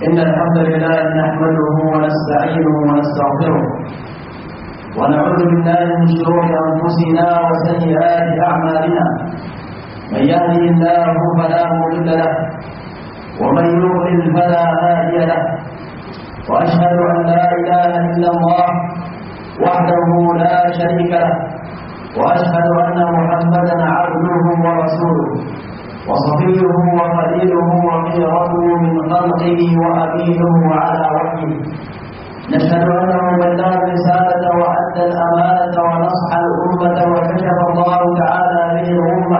إن الحمد لله نحمده ونستعينه ونستغفره ونعوذ بالله من شرور أنفسنا وسيئات أعمالنا. من يهده الله فلا مضل له ومن يضلل فلا هادي له، وأشهد أن لا إله إلا الله وحده لا شريك له، وأشهد أن محمدا عبده ورسوله وصفيه وخليله وخيرته من خلقه وأبيه وعلى وحيه. نشهد أنه بلغ الرسالة وأدى الأمانة ونصح الأمة وكشف الله تعالى به الأمة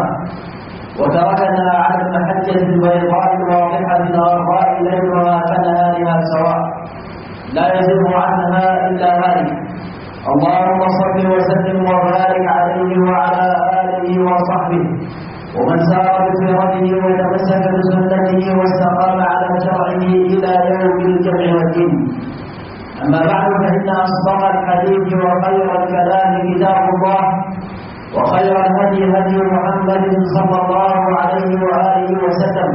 وتركنا على المحجة البيضاء الواضحة الغراء ليلها كنهارها سواء، لا يزيغ عنها إلا هالك. اللهم صل وسلم وبارك عليه وعلى آله وصحبه ومن سار بسيرته وتمسك بسنته واستقام على شرعه إلى يوم الجمع والدين. أما بعد، فإن أصدق الحديث وخير الكلام كتاب الله، وخير الهدي هدي محمد صلى الله عليه وآله وسلم،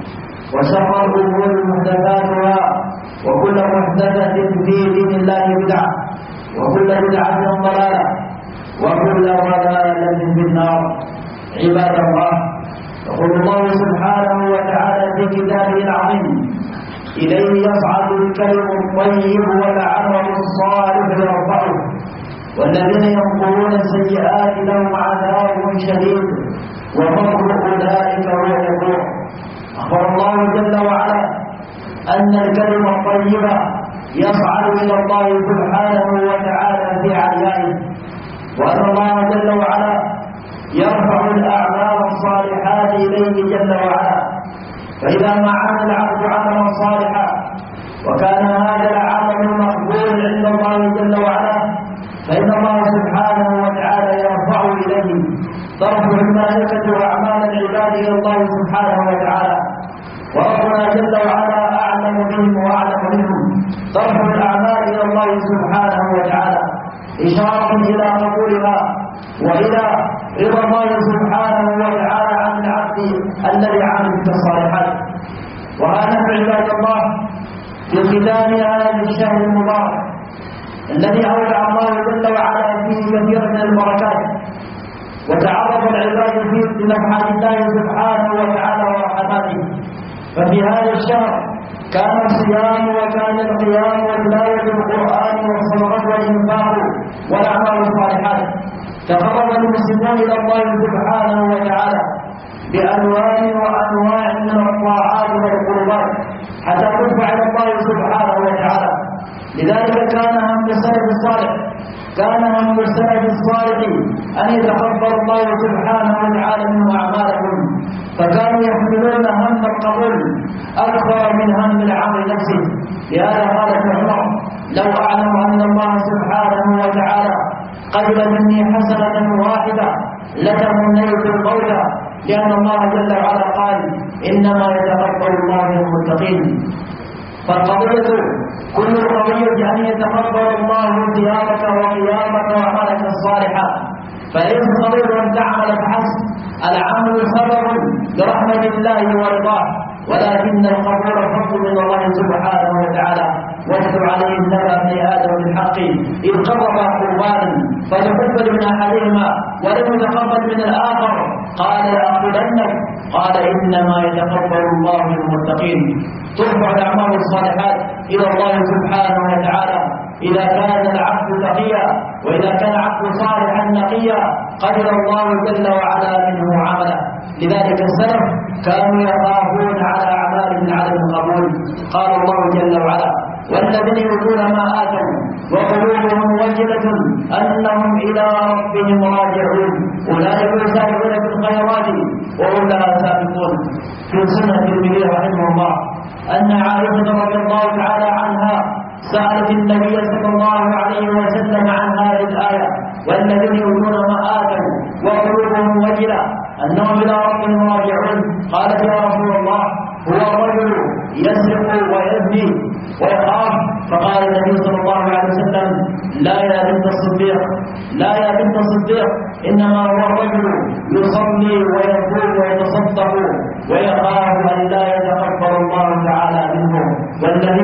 وشر الأمور محدثاتها، وكل محدثة في دين الله بدعة، وكل بدعة ضلالة، وكل ضلالة في النار. عباد الله، يقول الله سبحانه وتعالى في كتابه العظيم: إليه يصعد الكلم الطيب والعمل الصالح يرفعه، والذين ينقلون السيئات لهم عذاب شديد ومكر أولئك هو اليقين. أخبر الله جل وعلا أن الكلم الطيب يصعد إلى الله سبحانه وتعالى في عليائه، وأن الله جل وعلا يرفع الأعمال الصالحات إليه جل وعلا. فإذا ما عمل العبد عملا صالحا وكان هذا العمل مقبول عند الله جل وعلا، فإن الله سبحانه وتعالى يرفع إليه، ترفع الملائكة أعمال العباد إلى الله سبحانه وتعالى، وربنا جل وعلا أعلم بهم وأعلم منهم، ترفع الأعمال إلى الله سبحانه وتعالى إشارة إلى قبولها وإلى رضا الله سبحانه وتعالى عن العبد الذي عمل بالصالحات. وهذا عباد الله في ختام هذا الشهر المبارك الذي أودع الله جل وعلا فيه كثير من البركات، وتعرف العباد فيه بنفحات الله سبحانه وتعالى ورحماته. ففي هذا الشهر كان الصيام وكان القيام وتلاوة القرآن والصدقة والإنفاق والأعمال الصالحات. تقرب المسلمون إلى الله سبحانه وتعالى بألوان وأنواع من الطاعات والقربات حتى ترفع إلى الله سبحانه وتعالى. لذلك كان هم السلف الصالح أن يتقبل الله سبحانه وتعالى منه أعمالهم، فكانوا يحملون هم القبول أكثر من هم العمل نفسه. لهذا قال ابن عمر: لو أعلم أن الله سبحانه وتعالى قبل مني حسنة واحدة لتمنيت القول، لأن الله جل وعلا قال: إنما يتقبل الله من المتقين. فالقضية كل القضية أن يتقبل الله صيامك وقيامك وعملك الصالحة، فليس قضية أن تعمل فحسب، العمل سبب لرحمة الله ورضاه، ولكن القبول فضل من الله سبحانه وتعالى. واتل عليه نبأ ابن آدم بالحق إذ قربا قربانا فتقبل من أحدهما ولم يتقبل من الآخر، قال لأقتلنك، قال إنما يتقبل الله من المتقين. ترفع الأعمال الصالحات إلى الله سبحانه وتعالى إذا كان العبد تقيا، وإذا كان العبد صالحا نقيا قبل الله جل وعلا منه عمله. لذلك السلف كانوا يخافون على أعمالهم عدم القبول. قال الله جل وعلا: والذين يؤتون ما آتوا وقلوبهم وجلة أنهم إلى ربهم راجعون أولئك يسارعون في الخيرات وهم لها سابقون. في سنة الترمذي رحمه الله أن عائشة رضي الله تعالى عنها سألت النبي صلى الله عليه وسلم عن هذه الآية: والذين يؤتون ما آتوا وقلوبهم وجلة أنهم إلى ربهم راجعون. قالت: يا رسول الله، هو الرجل يسرق ويزني ويخاف؟ فقال النبي صلى الله عليه وسلم: لا يا بنت الصديق، لا يا بنت الصديق، إنما هو الرجل يصلي ويصوم ويتصدق ويخاف أن لا يتقبل الله تعالى منه. والذين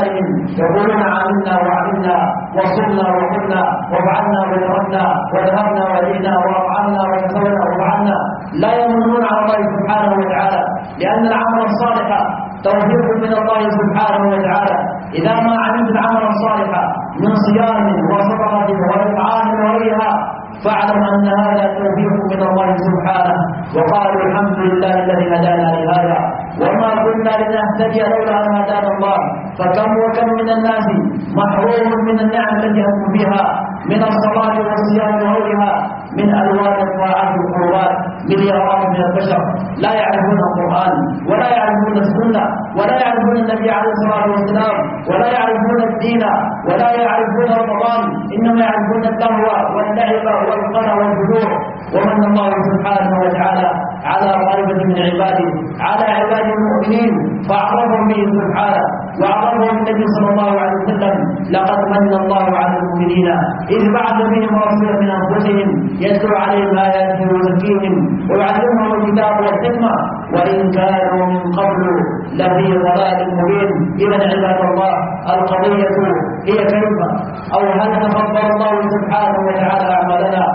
أعمالهم يقولون عملنا وعملنا وصلنا وقلنا وفعلنا وتركنا وذهبنا وجئنا وأطعمنا وكسونا وفعلنا، لا يمنون على الله سبحانه وتعالى، لأن العمل الصالح توفيق من الله سبحانه وتعالى. إذا ما عملت العمل الصالح من صيام وصدقة وإطعام وغيرها فاعلم أن هذا توفيق من الله سبحانه. وقالوا الحمد لله الذي هدانا لهذا وما كنا لنهتدي لولا أن هدانا الله. فكم وكم من الناس محروم من النعم التي هم فيها من الصلاة والصيام وغيرها من ألوان الطاعات والقربات. مليارات من البشر لا يعرفون القرآن ولا يعرفون السنة ولا يعرفون النبي عليه الصلاة والسلام ولا يعرفون الدين ولا يعرفون رمضان، إنما يعرفون اللهو واللعب والقرى والفجور. ومن الله سبحانه وتعالى على طائفة من عباده على عباد المؤمنين فأعرفهم به سبحانه وأعرفهم النبي صلى الله عليه وسلم: لقد من الله على المؤمنين إذ بعث بهم رسولا من أنفسهم يتلو عليهم آياته ويزكيهم ويعلمهم الكتاب والحكمة وإن كانوا من قبل لفي ضلال مبين. إذا عباد الله القضية هي كلمة أو هل تفضل الله سبحانه وتعالى أعمالنا؟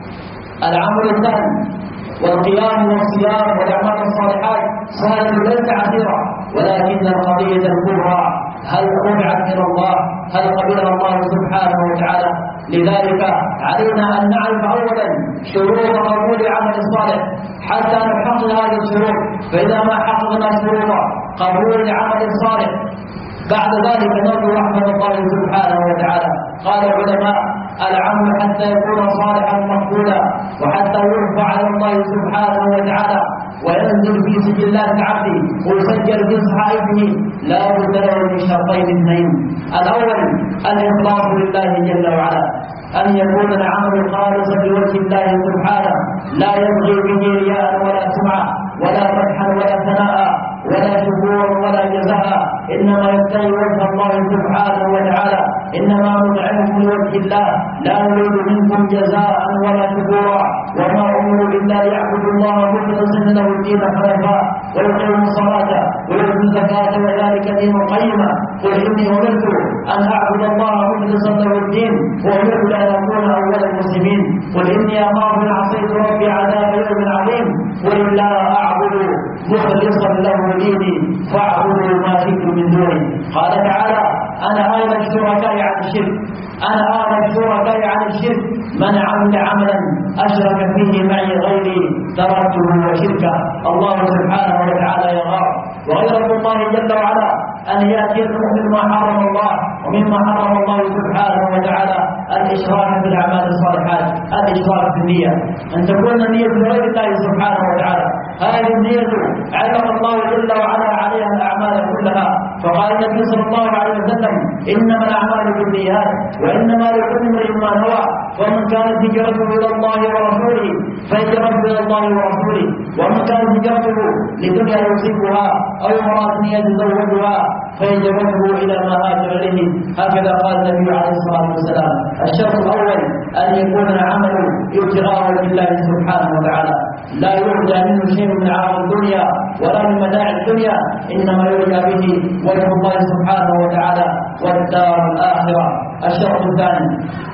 العمل الثاني والقيام والصيام والأعمال الصالحات سهلة ليس عسيرة، ولكن القضية الكبرى هل رفعت إلى الله؟ هل قبلها الله سبحانه وتعالى؟ لذلك علينا أن نعرف أولا شروط قبول العمل الصالح حتى نحقق هذه الشروط. فإذا ما حققنا شروط قبول العمل الصالح بعد ذلك نرجو رحمة الله سبحانه وتعالى. قال العلماء: العمل حتى يكون صالحا مقبولا وحتى يرفع على الله سبحانه وتعالى وينزل في سجلات العبد ويسجل في صحائفه لا بد له من شرطين اثنين: الأول الإخلاص لله جل وعلا، أن يكون العمل خالصا لوجه الله سبحانه لا يبغي به رياء ولا سمعة ولا مدحا ولا ثناء ولا شكورا ولا جزاء، إنما يبتغي وجه الله سبحانه وتعالى. إنما نطعمكم لوجه الله لا نريد منكم جزاء ولا شكورا وما أمروا إلا ليعبدوا الله مخلصين له الدين حنفاء ويقيموا الصلاة ويؤتوا الزكاة وذلك دين القيمة. قل إني أمرت أن أعبد الله مخلصا له الدين وأمرت أن أكون أول المسلمين. قل إني أخاف إن عصيت ربي عذاب يوم عظيم. قل لا أعبد مخلصا له ديني فاعبدوا ما شئتم من دونه. قال تعالى: أنا أغنى الشركاء عن الشرك، أنا أغنى الشركاء عن الشرك، من عمل عملا أشرك فيه معي غيري تركته وشركه. الله سبحانه وتعالى يغار. وغيرة الله جل وعلا أن يأتي المؤمن ما حرم الله، ومما حرم الله سبحانه وتعالى الإشراك في الأعمال الصالحات، الإشراك في النية، أن تكون النية لغير الله سبحانه وتعالى. هذه النية علق الله جل وعلا عليها الأعمال كلها. فقال النبي صلى الله عليه وسلم: إنما الأعمال بالنيات وإنما لكل امرئ ما نوى، ومن كانت هجرته إلى الله ورسوله فهجرته إلى الله ورسوله، ومن كانت هجرته لدنيا يصيبها أو امرأة يتزوجها فهجرته إلى ما هاجر إليه. هكذا قال النبي عليه الصلاة والسلام. الشرط الأول أن يكون العمل ابتغاء وجه الله سبحانه وتعالى، لا يرجى منه شيء من عرض الدنيا ولا من متاع الدنيا، إنما يرجى به وجه الله سبحانه وتعالى والدار الآخرة. الشرط الثاني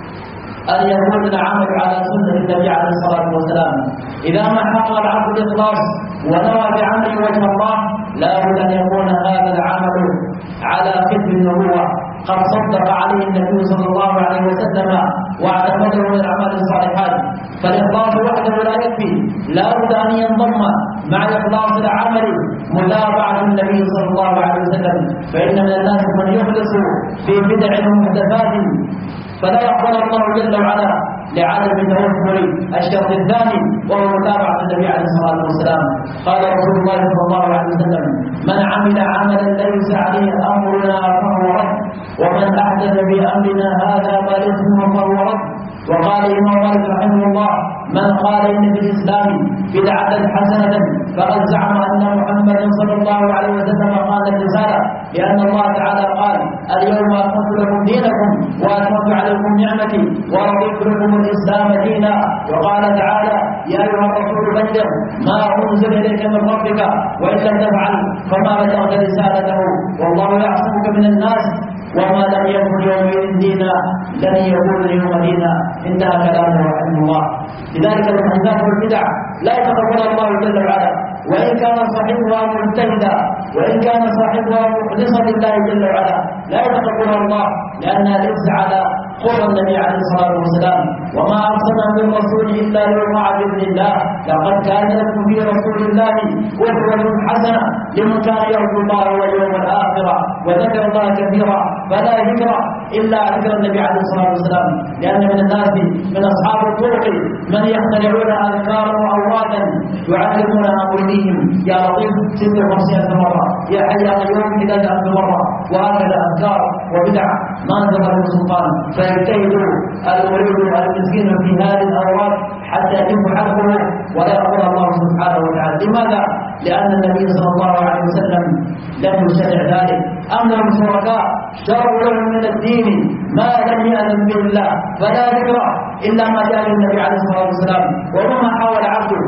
أن يكون العمل على سنة النبي عليه الصلاة والسلام. إذا ما حقق العبد الإخلاص ونوى بعمله وجه الله لا بد أن يكون هذا العمل على كتب النبوة قد صدق عليه النبي صلى الله عليه وسلم واعتمده من الأعمال الصالحات. فالإخلاص وحده لا يكفي، لا بد أن ينضم مع إخلاص العمل متابعة النبي صلى الله عليه وسلم. فإن من الناس من يخلص في بدع ومحدثات فلا يقبل الله جل وعلا لعدم توفر الشرط الثاني وهو متابعة النبي عليه الصلاة والسلام. قال رسول الله صلى الله عليه وسلم: من عمل عملا ليس عليه أمرنا فهو رد، ومن أحدث بأمرنا هذا ما ليس منه فهو رد. وقال الإمام مالك رحمه الله: من قال إن في الإسلام بدعة حسنة فقد زعم أن محمدا صلى الله عليه وسلم قال الرسالة، لأن الله تعالى قال: اليوم أكملت لكم دينكم وأتممت عليكم نعمتي ورضيت لكم الإسلام دينا. وقال تعالى: يا أيها الرسول بلغ ما أنزل إليك من ربك وإن لم تفعل فما بلغت رسالته والله يعصمك من الناس وما لم يكن يومئذ دينا لن يكون اليوم دينا. انتهى كلامه رحمه الله. لذلك المحدثات والبدع لا يتقبلها الله جل وعلا، وإن كان صاحبها مجتهدا وإن كان صاحبها مخلصا لله جل وعلا لا يتقبلها الله، لأنها ليس على قول النبي عليه الصلاة والسلام وما أرسلنا من رسول إلا ليطاع بإذن الله لقد كان لكم في رسول الله أسوة حسنة لمن كان يرجو الله واليوم الآخر وذكر الله كثيرا فلا ذكر إلا ذكر النبي عليه الصلاة والسلام. لأن من الناس من أصحاب الطرق من يخترعون أذكارا وأورادا يعلمونها أوليهم يا لطيف 56 مرة، يا حي يا قيوم 11,000 مرة، وهكذا أذكار وبدع ما أنزل له سلطان. فيجتهد المريض المسكين في هذه الأوراق حتى يتم حقه ولا يقبل الله سبحانه وتعالى. لماذا؟ لأن النبي صلى الله عليه وسلم لم يشرع ذلك. أم لهم شركاء شرعوا لهم من الدين ما لم يأذن به الله فلا ذكر إلا ما جاء للنبي عليه الصلاة والسلام. ومهما حاول عبده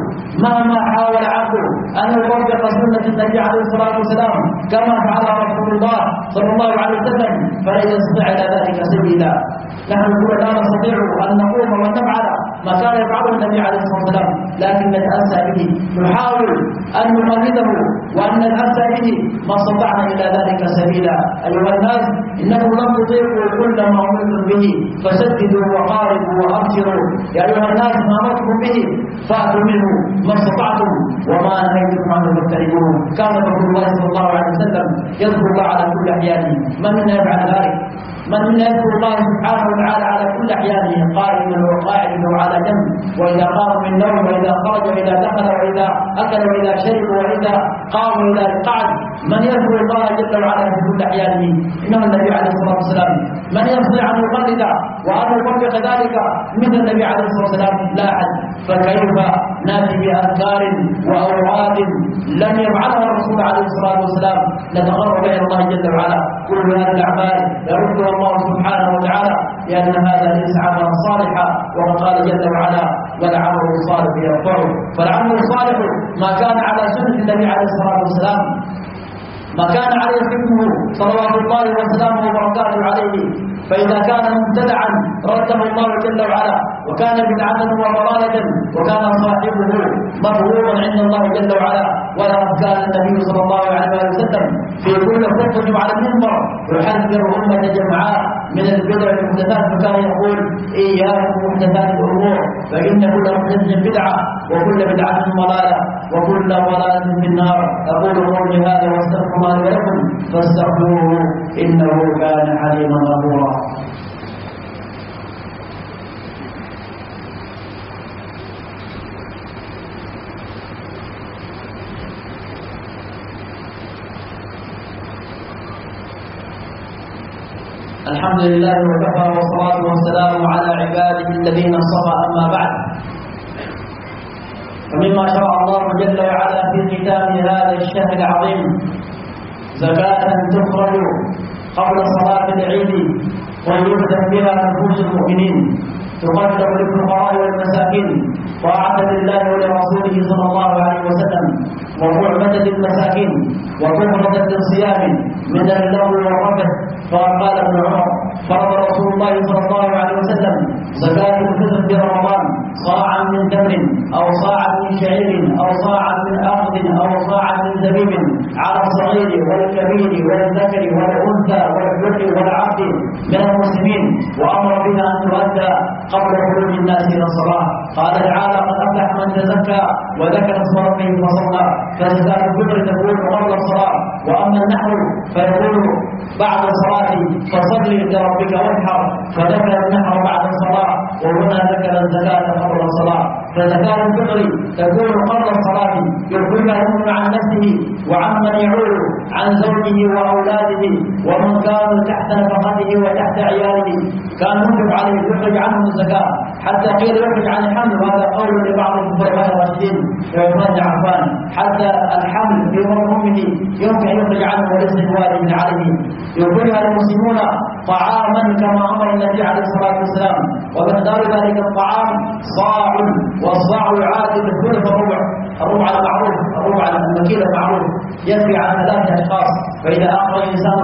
أن يطبق سنة النبي عليه الصلاة والسلام كما فعل رسول الله صلى الله عليه وسلم فلن يستطيع إلى ذلك سبيلا. نحن نقول لا نستطيع أن نقوم ونفعل ما كان يفعله النبي عليه الصلاة والسلام، لكن نتأسى به، نحاول أن نقلده وأن نتأسى به ما استطعنا إلى ذلك سبيلا. أيها الناس إنه لم تطيقوا كل ما أمرتم به فسددوا وقاربوا وأبشروا. يا أيها الناس ما أمرتم به فأتوا منه ما استطعتم وما نهيتكم عنه فاجتنبوه. كان رسول الله صلى الله عليه وسلم يذكر الله على كل أحيانه. من منا يفعل ذلك؟ من منا يذكر الله سبحانه وتعالى على كل أحيانه قائما وقاعدا وعلى جنب، وإذا قام من نوم وإذا خرج وإذا دخل وإذا أكل وإذا شرب وإذا قام وإذا قعد. من يذكر الله جل وعلا في كل أحيانه؟ إنه النبي عليه الصلاة والسلام. من يستطيع أن يقلد وأن يطبق ذلك مثل النبي عليه الصلاة والسلام؟ لا أحد. فكيف نأتي بأذكار وأوراد لم يفعلها الرسول عليه الصلاة والسلام نتقرب إلى الله جل وعلا؟ كل هذه الأعمال يردها الله سبحانه وتعالى لأن هذا ليس عملا صالحا، وقد قال جل وعلا والعمل الصالح يرفعه. فالعمل الصالح ما كان على سنة النبي عليه الصلاة والسلام، ما كان عليه حكمه صلوات الله وسلامه وبركاته عليه. فإذا كان مبتدعا رده الله جل وعلا، وكان بدعة وضلالة وكان صاحبه مرغوبا عند الله جل وعلا. ولقد كان النبي صلى الله عليه وسلم في كل خطبة على المنبر يحذر أمة جمعاء من البدع والمحدثات، فكان يقول إياكم محدثات الأمور فإن كل محدثة بدعة وكل بدعة ضلالة وكل ضلالة في النار. أقول قولي هذا واستغفر الله لي ولكم فاستغفروه إنه كان حليما غفورا. الحمد لله وكفى والصلاة والسلام على عباده الذين اصطفى. أما بعد، فمما شرع الله جل وعلا في ختام هذا الشهر العظيم زكاة تخرج قبل صلاة العيد ويبدأ بها نفوس المؤمنين، تقدم للفقراء والمساكين طاعة لله ولرسوله صلى الله عليه وسلم، وتعبد للمساكين وتفرض للصيام من اللغو والرفث. فقال ابن عمر فرض رسول الله صلى الله عليه وسلم زكاة الفطر في رمضان صاعا من تمر أو صاعا من شعير أو صاعا من أخذ أو صاعا من زبيب على الصغير والكبير والذكر والأنثى والحر والعبد من المسلمين، وأمر بها أن تؤدى قبل خروج الناس إلى الصلاة. قال تعالى قد أفلح من تزكى وذكر اسم ربه فصلى. فزكاة الفطر تكون قبل الصلاة، وأما النحر فيكون بعد الصلاة فصل لربك وانحر، فذكر النحر بعد الصلاة، وهنا ذكر الزكاة قبل الصلاة. فزكاة الفطر تكون قبل الصلاة يخرجها المؤمن عن نفسه وعمن يعول عن زوجه وأولاده ومن كانوا تحت نفقته وتحت عياله كان ينفق عليه يخرج عنهم الزكاة، حتى قيل يخرج عن الحمل، وهذا قول لبعض الفقهاء الراشدين وعثمان بن عفان، حتى الحمل في بطن امه يمكن ان يخرج عنه وليس بواجب عليه. يخرجها المسلمون طعاما كما أمر النبي عليه الصلاة والسلام، ومقدار ذلك الطعام صاع، والصاع يعادل ثلث الربع، الربع المعروف، الربع المكيل المعروف يكفي على 3 أشخاص. فإذا أخرج الإنسان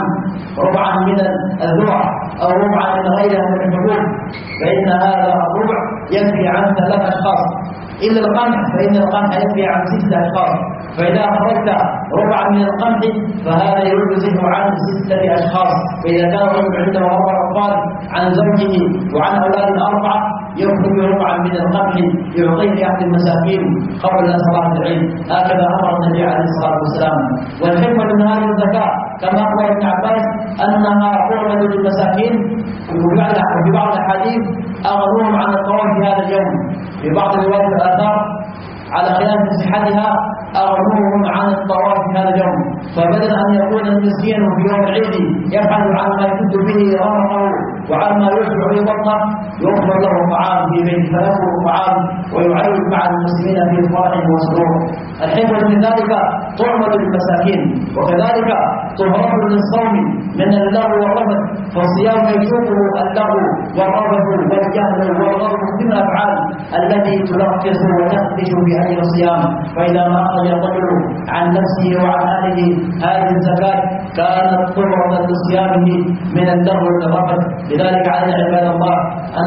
ربعا من الذرة أو ربعا من غيرها من الحبوب فإن هذا الربع يكفي عن 3 أشخاص، إلا القمح فإن القمح يكفي عن 6 أشخاص. فإذا أخرجت ربعا من القمح فهذا يجزئ عن 6 أشخاص. فإذا كان الرجل عنده 4 أطفال عن زوجه وعن أولاد 4 يخرج ربعا من القمح يعطيه لأحد المساكين قبل صلاة العيد. هكذا أمر النبي عليه الصلاة والسلام. والحكمة من هذه الزكاة كما أخبر ابن عباس أنها تعمل للمساكين، وفي بعض الأحاديث أغنوهم عن الطواف في هذا اليوم. في بعض روايات الآثار على خلاف صحتها أغنوهم عن الطواف في هذا اليوم. فبدل أن يكون المسكين في يوم العيد يبحث عن ما يسد به رمقه وعن ما يشبع به بطنه يوفر له طعام في بيته فيأكل الطعام ويعيش مع المسلمين في فرح وسرور. الحكمة من ذلك تعمل للمساكين، وكذلك تهرب للصوم من اللغو والرفث، فالصيام يجوبه اللغو والرفث والجهل والغضب من الأفعال التي تلخص وتخدش في أجل الصيام. فإذا ما أخرج الرجل عن نفسه وعن أهله هذه الزكاة كانت طهرة لصيامه من اللغو والرفث. لذلك علينا عباد الله أن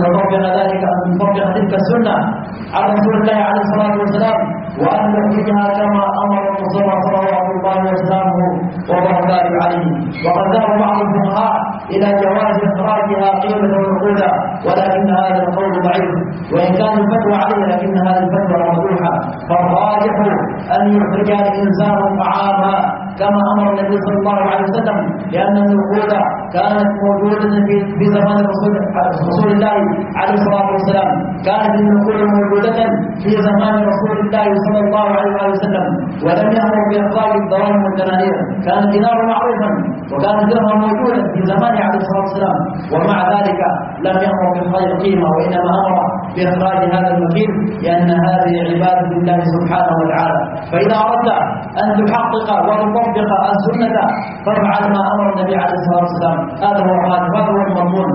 نطبق تلك السنة على رسول الله عليه الصلاة والسلام، وأن نخرجها كما أمر المصطفى صلوات الله وسلامه وبركاته عليه. وقد ذهب بعض الفقهاء إلى جواز إخراجها قيمة ونقودا، ولكن هذا القول ضعيف، وإن كان الفتوى عليه لكن هذه الفتوى مرجوحة. فالراجح أن يخرجها الإنسان طعاما كما أمر النبي صلى الله عليه وسلم، لأن النقود كانت موجودة في زمان رسول الله عليه الصلاة والسلام. كانت النقود موجودة في زمان رسول الله صلى الله عليه وسلم، ولم يأمر بإخراج الدراهم والدنانير. كان الدينار معروفا وكان الدرهم موجودا في زمانه عليه الصلاة والسلام، ومع ذلك لم يأمر بإخراج القيمة، وإنما أمر بإخراج هذا المكيل، لأن هذه عبادة لله سبحانه وتعالى. فإذا أردت أن تحقق وتطبق السنة فافعل ما أمر النبي عليه الصلاة والسلام. هذا هو الراجح، هذا هو المضمون.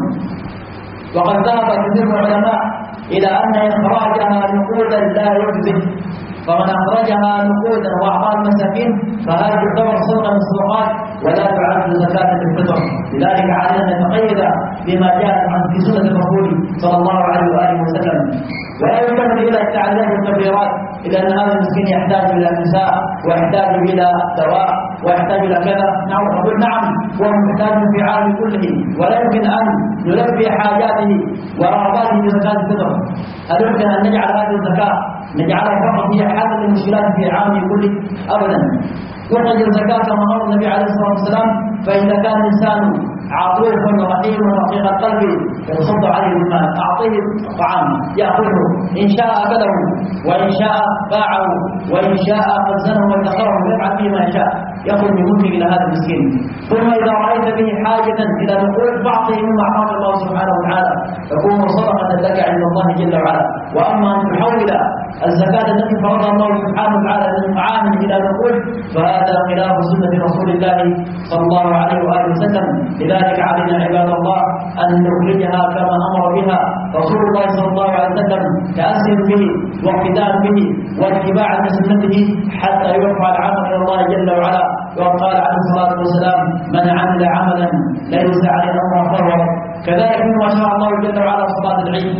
وقد ذهب كثير من العلماء إلى أن إخراجها نقودا لا يجزئ، فمن أخرجها نقودا وأعطاها المساكين فهذه تعتبر صدقة من الصدقات ولا تعد زكاة الفطر. لذلك علينا أن نتقيد بما جاء في سنة الرسول صلى الله عليه وآله وسلم، ولا يكمل إلى التعليم والتبريرات، إذا أن هذا المسكين يحتاج إلى نساء ويحتاج إلى دواء ويحتاج إلى كذا. نقول نعم، هو محتاج في عالم كله، ولا يمكن أن نلبي حاجاته ورغباته بزكاة الفطر. هل يمكن أن نجعل هذه الزكاة نجعلها فقط هي حل المشكلات في عالم كله؟ أبدا. يخرج الزكاة كما أمر النبي عليه الصلاة والسلام. فإذا كان الإنسان عطوف ورحيم ورقيق القلب يصد عليه المال، أعطيه الطعام يأكله، إن شاء أكله وإن شاء باعه وإن شاء خزنه وادخره ويفعل فيه ما يشاء، يخرج من ملكه إلى هذا المسكين. ثم إذا رأيت به حاجة إلى نقود فأعطه مما أعطاه الله سبحانه وتعالى، تكون صدقة لك عند الله جل وعلا. وأما أن تحول الزكاة التي فرضها الله سبحانه وتعالى من طعام إلى نقود فهذا خلاف سنة رسول الله صلى الله عليه وآله وسلم. لذلك علينا عباد الله أن نخرجها كما أمر بها رسول الله صلى الله عليه وسلم، تأسي به واقتداء به واتباعا لسنته حتى يرفع العمل إلى الله جل وعلا. وقال عليه الصلاة والسلام: من عمل عملا ليس عليه أمرنا فهو رد. كذلك مما شاء الله جل وعلا صلاة العيد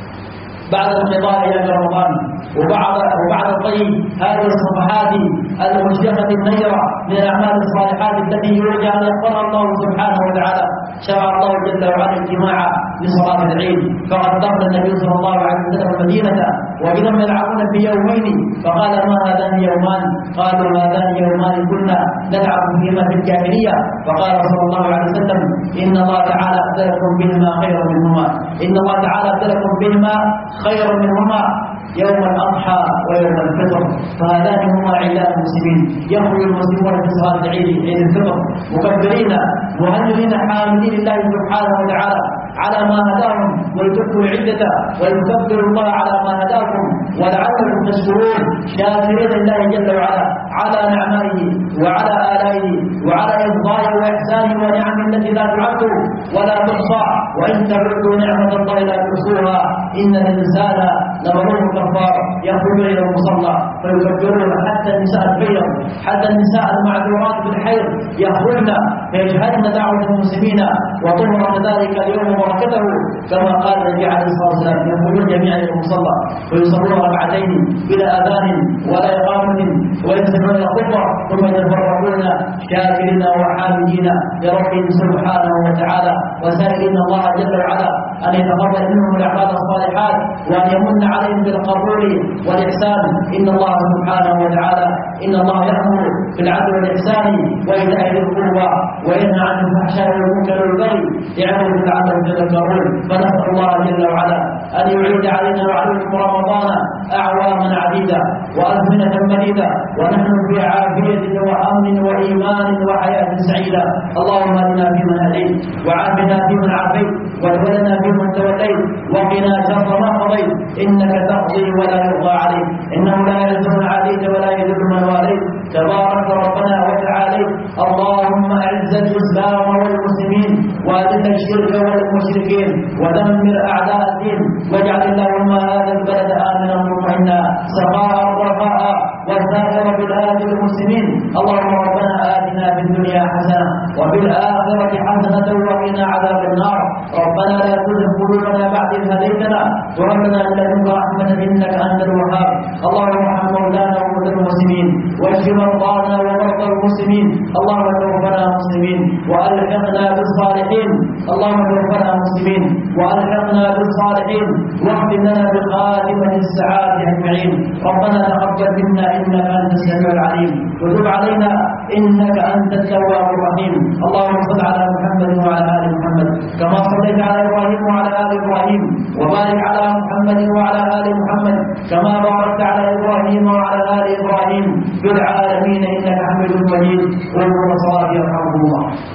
بعد انقضاء إلى رمضان وبعد الطيب هذه الصفحات المشرقة النيرة من الأعمال الصالحات التي يرجى أن يقبلها الله سبحانه وتعالى، شرع الله جل وعلا الاجتماع لصلاة العيد. فقد دخل النبي صلى الله عليه وسلم المدينة وبهم يلعبون في يومين، فقال: ما هذان يومان؟ قالوا: هذان يومان كنا نلعب فيهما في الجاهلية. فقال صلى الله عليه وسلم: إن الله تعالى أبدلكم بهما خيرا منهما، إن الله تعالى أبدلكم بهما خيرا منهما يوم الأضحى ويوم الفطر، فهذان هما عيدان المسلمين. يخرج المسلمون في صلاة العيد، عيد الفطر، مكبرين مهللين حامدين الله سبحانه وتعالى على ما هداهم، ولتكبروا العدة ولتكبروا الله على ما هداكم ولعلكم تشكرون، شاكرين الله جل وعلا على نعمائه وعلى آلائه وعلى إفضائه وإحسانه ونعمه التي لا تعد نعمة الله لا تحصوها إن الإنسان لظلوم كفار يخرج إلى المصلى فيكبرون حتى النساء البيض، حتى النساء المعذورات بالحيض يخرجن فيشهدن دعوة المسلمين وطهر ذلك اليوم وبركته، كما قال النبي عليه الصلاة والسلام يخرجون جميعا إلى المصلى ويصلون ركعتين بلا أذان ولا إقامة وينزلون الخطبة ثم يتفرقون شاكرين وحامدين لربهم سبحانه وتعالى وسائلين الله جل وعلا أن يتقبل منهم الأعمال الصالحات وأن يمن عليهم بالقبول والإحسان. إن الله سبحانه وتعالى إن الله يأمر بالعدل والإحسان وإيتاء ذي القربى وينهى عن الفحشاء والمنكر والبغي يعظكم لعلكم تذكرون. فنسأل الله جل وعلا أن يعيد علينا وعليكم رمضان أعواما عديدة وأزمنة مديدة ونحن في عافية وأمن وإيمان وحياة سعيدة. اللهم اهدنا فيمن هديت وعافنا فيمن عافيت وتولنا فيمن توليت وقنا شر ما قضيت إنك تقضي ولا يقضى عليك إنه لا يذل من عاديت ولا يذل من واليت تبارك ربنا وتعالى. اللهم أعز الإسلام والمسلمين وأذل الشرك والمشركين ودمر أعداء الدين واجعل اللهم هذا البلد آمنا مطمئنا سخاء رخاء وسائر بلاد المسلمين. اللهم ربنا آتنا في الدنيا حسنة وفي الآخرة حسنة وقنا عذاب النار. ربنا لا تزغ قلوبنا بعد إذ هديتنا وهب لنا من لدنك رحمة إنك أنت الوهاب. اللهم ارحم مولانا وموتى المسلمين واشف مرضانا ومرضى المسلمين. اللهم توفنا مسلمين وألحقنا بالصالحين. اللهم توفنا مسلمين وألحقنا بالصالحين واختم لنا بخاتمة السعادة أجمعين. ربنا تقبل منا إنك أنت السميع العليم وتب علينا إنك أنت التواب الرحيم. اللهم صل على محمد وعلى آل محمد كما صليت على إبراهيم وعلى آل إبراهيم وبارك على محمد وعلى آل محمد كما باركت على إبراهيم وعلى آل إبراهيم في العالمين إنك حميد مجيد. والصلاة يرحمكم الله.